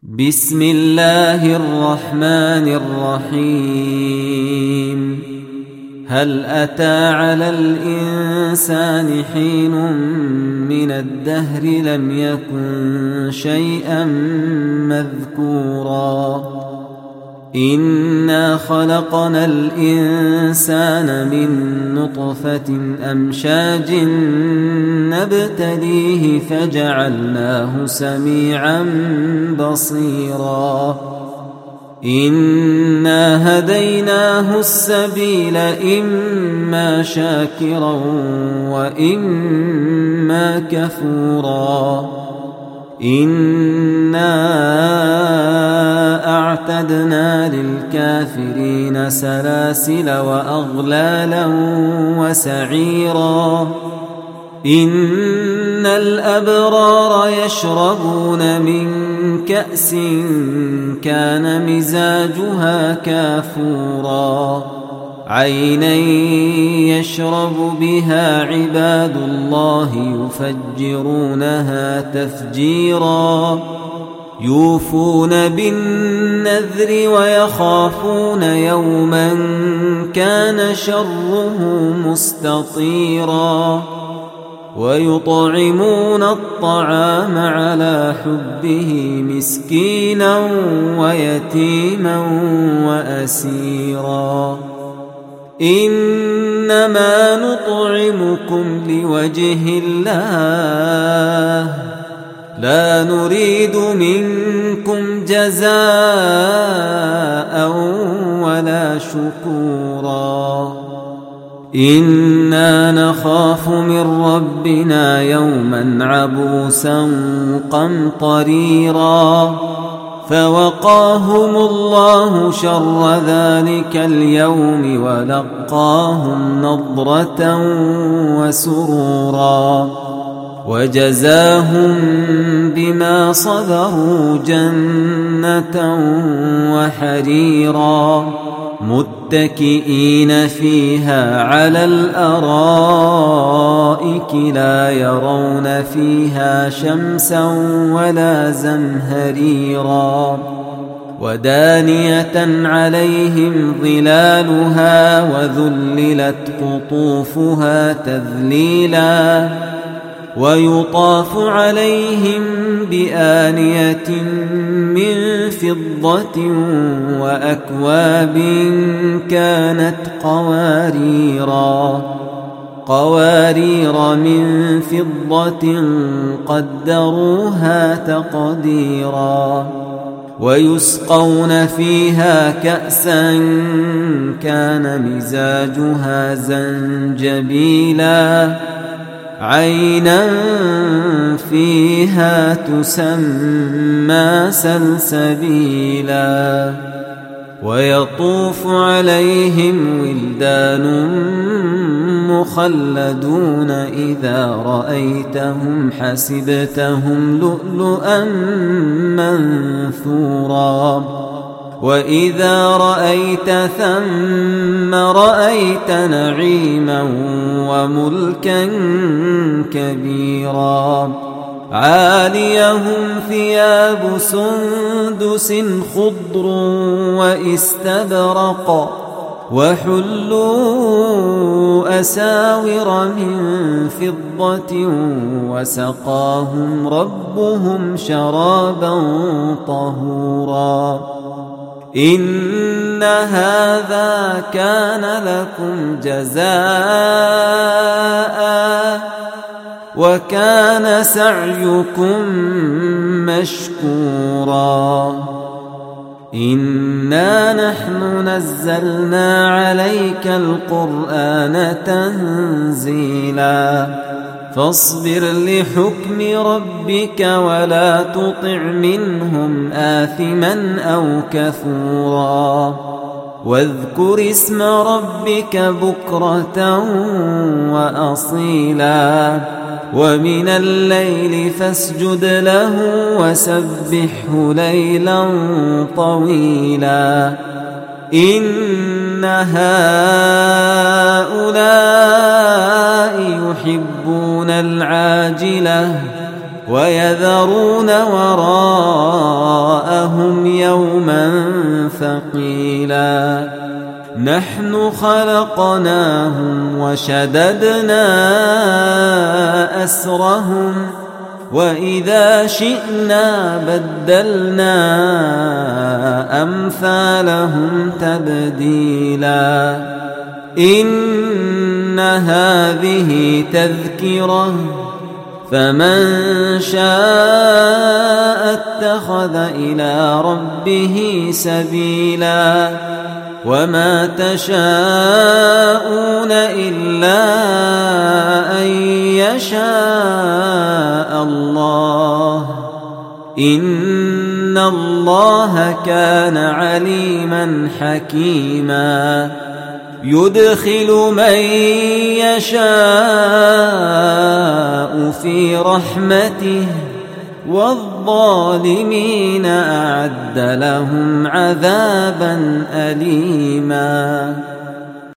بسم الله الرحمن الرحيم. هل أتى على الإنسان حين من الدهر لم يكن شيئا مذكورا إنا خلقنا الإنسان من نطفة أمشاج نبتليه فجعلناه سميعا بصيرا إنا هديناه السبيل إما شاكرا وإما كفورا إنا أعتدنا للكافرين سلاسل وأغلالا وسعيرا إن الأبرار يشربون من كأس كان مزاجها كافورا عينا يشرب بها عباد الله يفجرونها تفجيرا يوفون بالنذر ويخافون يوما كان شره مستطيرا ويطعمون الطعام على حبه مسكينا ويتيما وأسيرا إنما نطعمكم لوجه الله لا نريد منكم جزاء ولا شكورا إنا نخاف من ربنا يوما عبوسا قمطريرا فوقاهم الله شر ذلك اليوم ولقاهم نضرة وسرورا وجزاهم بما صبروا جنة وحريرا متكئين فيها على الأرائك لا يرون فيها شمسا ولا زمهريرا ودانية عليهم ظلالها وذللت قطوفها تذليلا ويطاف عليهم بآنية من فضة وأكواب كانت قوارير من فضة قدروها تقديرا ويسقون فيها كأسا كان مزاجها زنجبيلا عينا فيها تسمى سلسبيلا ويطوف عليهم ولدان مخلدون إذا رأيتهم حسبتهم لؤلؤا منثورا وإذا رأيت ثم رأيت نعيما وملكا كبيرا عاليهم ثياب سندس خضر واستبرق وحلوا أساور من فضة وسقاهم ربهم شرابا طهورا إن هذا كان لكم جزاء وكان سعيكم مشكورا إنا نحن نزلنا عليك القرآن تنزيلا فاصبر لحكم ربك ولا تطع منهم آثما أو كفورا واذكر اسم ربك بكرة وأصيلا ومن الليل فاسجد له وسبحه ليلا طويلا إن هؤلاء يحبون العاجلة ويذرون وراءهم وراءهم يوما ثقيلا نحن خلقناهم وشددنا أسرهم وإذا شئنا بدلنا أمثالهم تبديلا إن هذه تذكرة فمن شاء اتخذ إلى ربه سبيلا وما تشاءون إلا أن يشاء الله إن الله كان عليما حكيما يدخل من يشاء في رحمته والظالمين أعد لهم عذابا أليما